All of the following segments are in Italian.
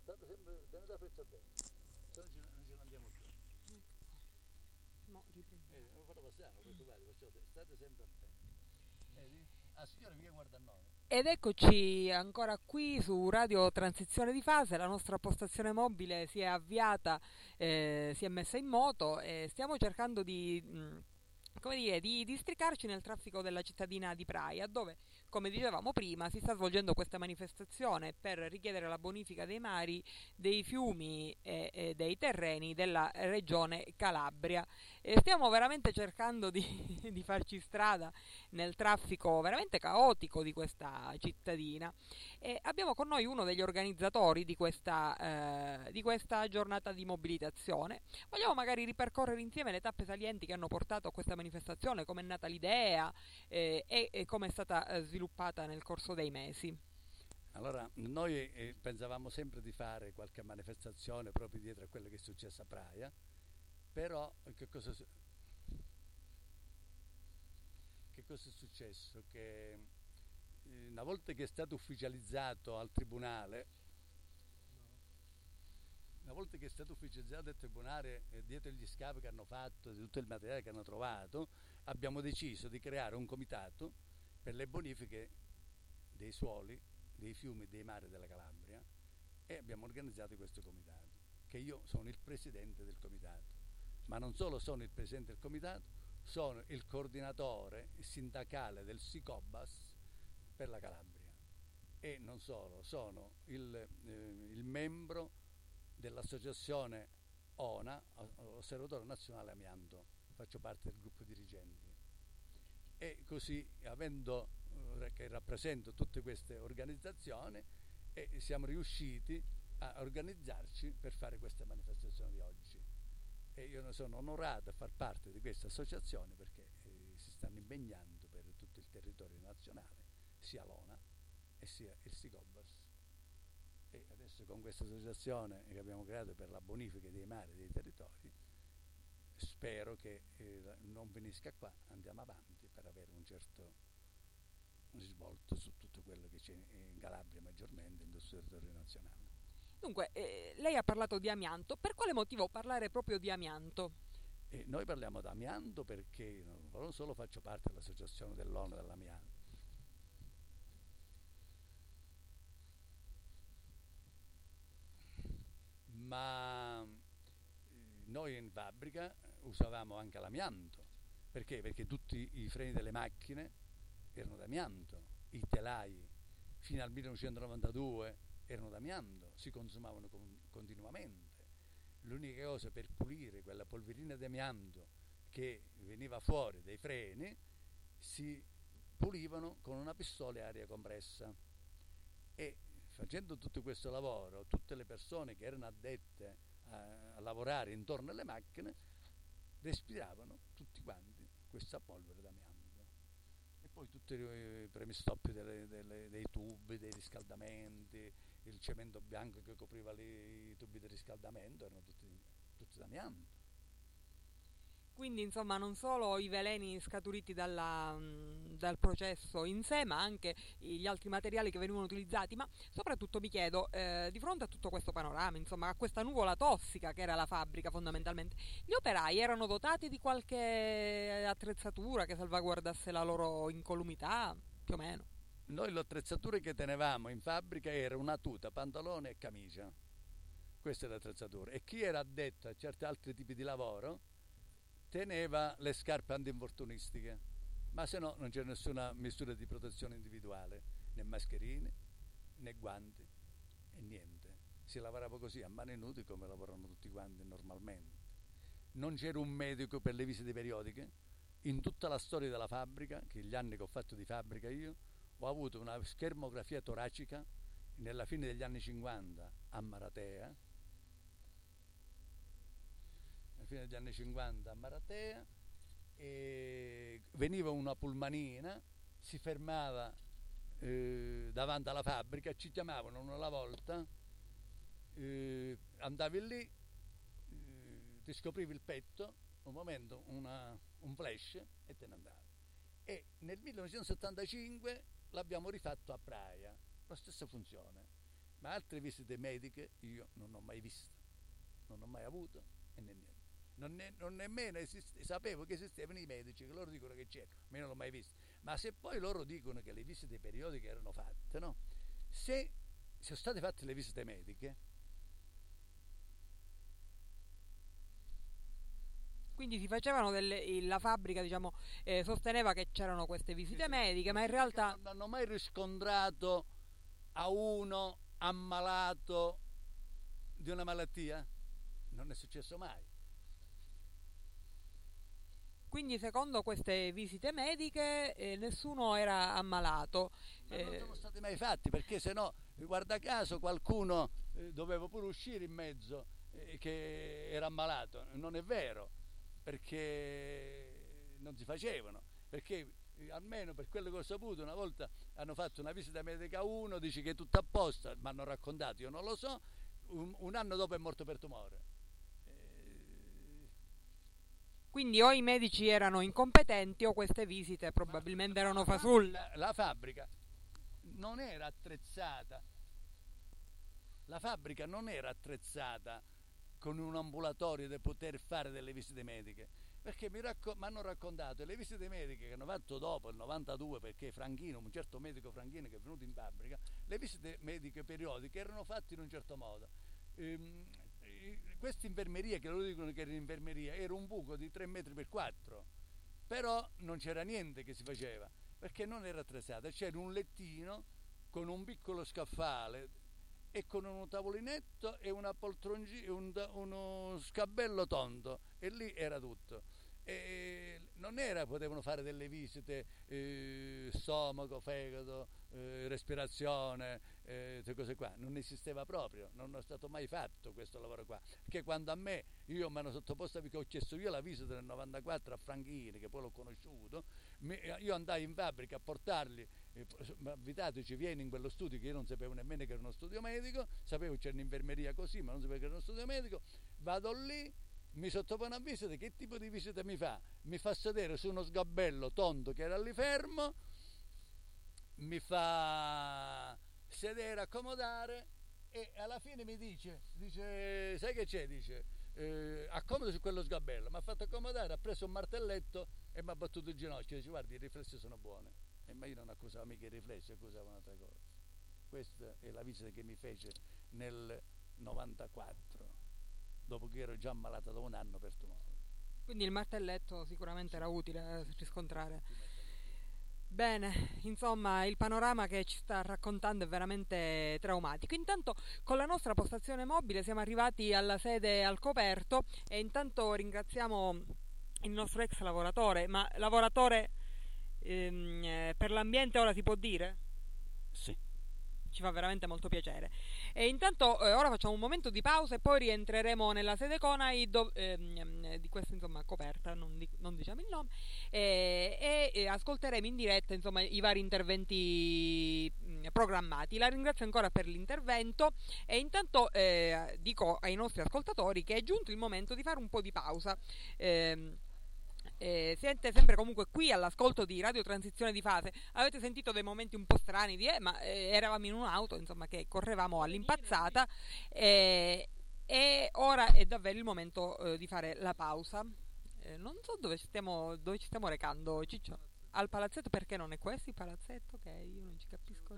state sempre tenete freccia a destra, se no non ce ne andiamo più. Mo riprendiamo. Non fate passare, questo vale, perciò state sempre attenti. Vedi? Ah, signore, mi guarda a noi. Ed eccoci ancora qui su Radio Transizione di Fase, la nostra postazione mobile si è avviata, si è messa in moto e stiamo cercando come dire, di districarci nel traffico della cittadina di Praia, dove, come dicevamo prima, si sta svolgendo questa manifestazione per richiedere la bonifica dei mari, dei fiumi e dei terreni della regione Calabria. E stiamo veramente cercando di farci strada nel traffico veramente caotico di questa cittadina. E abbiamo con noi uno degli organizzatori di questa giornata di mobilitazione. Vogliamo magari ripercorrere insieme le tappe salienti che hanno portato a questa manifestazione, come è nata l'idea e come è stata sviluppata nel corso dei mesi. Allora, noi pensavamo sempre di fare qualche manifestazione proprio dietro a quello che è successo a Praia, però che cosa è successo? Che una volta che è stato ufficializzato al tribunale, dietro gli scavi che hanno fatto, di tutto il materiale che hanno trovato, abbiamo deciso di creare un comitato per le bonifiche dei suoli, dei fiumi e dei mari della Calabria, e abbiamo organizzato questo comitato, che io sono il presidente del comitato, ma non solo sono il presidente del comitato, sono il coordinatore sindacale del SICOBAS per la Calabria, e non solo, sono il membro dell'associazione ONA, Osservatorio Nazionale Amianto, faccio parte del gruppo dirigenti, e così, avendo che rappresento tutte queste organizzazioni, siamo riusciti a organizzarci per fare questa manifestazione di oggi, e io ne sono onorato a far parte di questa associazione, perché si stanno impegnando per tutto il territorio nazionale, sia l'ONA e sia il SICOBAS. E adesso, con questa associazione che abbiamo creato per la bonifica dei mari e dei territori, spero che non finisca qua, andiamo avanti per avere un certo risvolto su tutto quello che c'è in Calabria, maggiormente in questo territorio nazionale. Dunque, lei ha parlato di amianto, per quale motivo parlare proprio di amianto? Noi parliamo di amianto perché non solo faccio parte dell'associazione dell'ONU dell'amianto, ma noi in fabbrica usavamo anche l'amianto. Perché? Perché tutti i freni delle macchine erano d'amianto, i telai fino al 1992 erano d'amianto, si consumavano continuamente. L'unica cosa, per pulire quella polverina d'amianto che veniva fuori dai freni, si pulivano con una pistola a aria compressa, e facendo tutto questo lavoro, tutte le persone che erano addette a lavorare intorno alle macchine respiravano tutti quanti questa polvere d'amianto. E poi tutti i premi stoppi dei tubi, dei riscaldamenti, il cemento bianco che copriva i tubi di riscaldamento erano tutti d'amianto. Quindi, insomma, non solo i veleni scaturiti dal processo in sé, ma anche gli altri materiali che venivano utilizzati. Ma soprattutto mi chiedo, di fronte a tutto questo panorama, insomma, a questa nuvola tossica che era la fabbrica fondamentalmente, gli operai erano dotati di qualche attrezzatura che salvaguardasse la loro incolumità, più o meno? Noi le attrezzature che tenevamo in fabbrica era una tuta, pantalone e camicia. Queste le attrezzature. E chi era addetto a certi altri tipi di lavoro teneva le scarpe antinfortunistiche, ma se no non c'era nessuna misura di protezione individuale, né mascherine né guanti e niente. Si lavorava così a mani nude, come lavorano tutti quanti normalmente. Non c'era un medico per le visite periodiche. In tutta la storia della fabbrica, che gli anni che ho fatto di fabbrica io, ho avuto una schermografia toracica nella fine degli anni 50 a Maratea, fine degli anni 50 a Maratea, e veniva una pullmanina, si fermava davanti alla fabbrica, ci chiamavano una alla volta, andavi lì, ti scoprivi il petto, un momento, un flash, e te ne andavi. E nel 1975 l'abbiamo rifatto a Praia, la stessa funzione. ma altre visite mediche io non ho mai visto, non ho mai avuto e né niente. Non nemmeno sapevo che esistevano i medici, che loro dicono che c'erano, ma io non l'ho mai visto. Ma se poi loro dicono che le visite periodiche erano fatte, no? Se sono state fatte le visite mediche, quindi si facevano la fabbrica, diciamo, sosteneva che c'erano queste visite mediche, ma in realtà non hanno mai riscontrato a uno ammalato di una malattia? Non è successo mai. quindi secondo queste visite mediche nessuno era ammalato. Ma non sono stati mai fatti, perché se no, guarda caso, qualcuno doveva pure uscire in mezzo che era ammalato. Non è vero, perché non si facevano, perché almeno per quello che ho saputo, una volta hanno fatto una visita medica a uno, dice che è tutto a posto, mi hanno raccontato, io non lo so, un anno dopo è morto per tumore. Quindi o i medici erano incompetenti o queste visite probabilmente erano fasulle. La fabbrica non era attrezzata, la fabbrica non era attrezzata con un ambulatorio da poter fare delle visite mediche, perché mi hanno raccontato le visite mediche che hanno fatto dopo il 92, perché Franchino, un certo medico Franchino che è venuto in fabbrica, le visite mediche periodiche erano fatte in un certo modo. Questa infermeria, che loro dicono che era infermeria, era un buco di 3 metri per 4, però non c'era niente che si faceva, perché non era attrezzata, c'era un lettino con un piccolo scaffale e con un tavolinetto e una uno scabello tondo, e lì era tutto. E non era, potevano fare delle visite stomaco, fegato, respirazione, queste cose qua, non esisteva proprio, non è stato mai fatto questo lavoro qua, perché quando a me, io mi hanno sottoposto, perché ho chiesto io la visita nel 94 a Franchini, che poi l'ho conosciuto, io andai in fabbrica a portarli, invitateci, vieni in quello studio, che io non sapevo nemmeno che era uno studio medico, sapevo che c'era un'infermeria così, ma non sapevo che era uno studio medico, vado lì, mi sottopone a visita, che tipo di visita mi fa? Mi fa sedere su uno sgabello tondo che era lì fermo, mi fa sedere, accomodare, e alla fine mi dice sai che c'è? Dice accomoda su quello sgabello, mi ha fatto accomodare, ha preso un martelletto e mi ha battuto il ginocchio, dice guardi, i riflessi sono buoni. Ma io non accusavo mica i riflessi, accusavo un'altra cosa. Questa è la visita che mi fece nel 94, dopo che ero già ammalato da un anno per tumore. Quindi il martelletto sicuramente era utile riscontrare. Bene, insomma, il panorama che ci sta raccontando è veramente traumatico. Intanto con la nostra postazione mobile siamo arrivati alla sede al coperto, e intanto ringraziamo il nostro ex lavoratore, ma lavoratore per l'ambiente ora si può dire? Sì. Ci fa veramente molto piacere. E intanto ora facciamo un momento di pausa e poi rientreremo nella sede CONAI di questa, insomma, coperta, non diciamo il nome, e ascolteremo in diretta, insomma, i vari interventi programmati. La ringrazio ancora per l'intervento, e intanto dico ai nostri ascoltatori che è giunto il momento di fare un po' di pausa. Siete sempre comunque qui all'ascolto di Radio Transizione di Fase. Avete sentito dei momenti un po' strani ma eravamo in un'auto, insomma, che correvamo all'impazzata, e ora è davvero il momento di fare la pausa. Non so dove ci stiamo recando, Ciccio. Al palazzetto? Perché non è questo il palazzetto? Che io non ci capisco.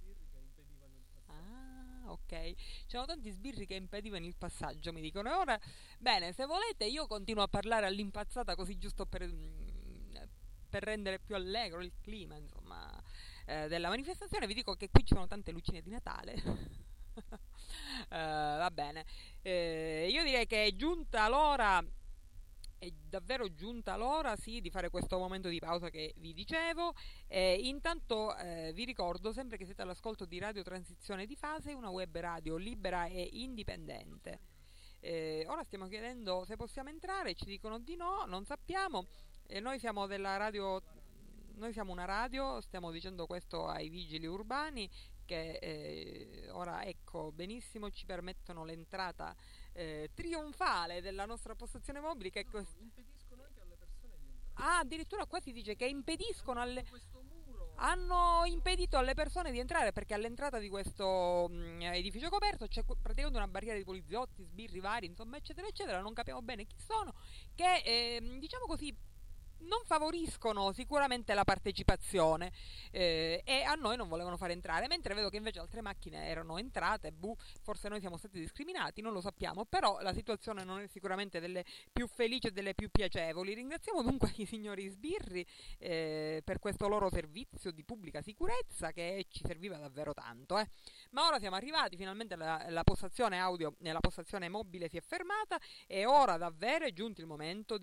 Ok, c'erano tanti sbirri che impedivano il passaggio, mi dicono. E ora, bene, se volete io continuo a parlare all'impazzata, così giusto per rendere più allegro il clima, insomma, della manifestazione. Vi dico che qui ci sono tante lucine di Natale. Va bene, io direi che è giunta l'ora. È davvero giunta l'ora, sì, di fare questo momento di pausa che vi dicevo. Intanto vi ricordo sempre che siete all'ascolto di Radio Transizione di Fase, una web radio libera e indipendente. Ora stiamo chiedendo se possiamo entrare, ci dicono di no, non sappiamo. Noi siamo della radio, noi siamo una radio, stiamo dicendo questo ai vigili urbani, che ora, ecco, benissimo, ci permettono l'entrata trionfale della nostra postazione mobile, che impediscono anche alle persone di entrare. addirittura qua si dice che impediscono alle... questo muro hanno impedito alle persone di entrare, perché all'entrata di questo edificio coperto c'è praticamente una barriera di poliziotti, sbirri vari, insomma, eccetera, eccetera. Non capiamo bene chi sono, che diciamo così non favoriscono sicuramente la partecipazione, e a noi non volevano fare entrare, mentre vedo che invece altre macchine erano entrate. Forse noi siamo stati discriminati, non lo sappiamo, però la situazione non è sicuramente delle più felici e delle più piacevoli. Ringraziamo dunque i signori sbirri per questo loro servizio di pubblica sicurezza, che ci serviva davvero tanto. Ma ora siamo arrivati, finalmente la postazione audio e la postazione mobile si è fermata, e ora davvero è giunto il momento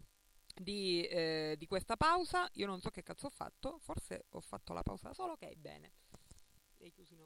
di questa pausa. Io non so che cazzo ho fatto, forse ho fatto la pausa da solo. Ok, bene. Hai chiuso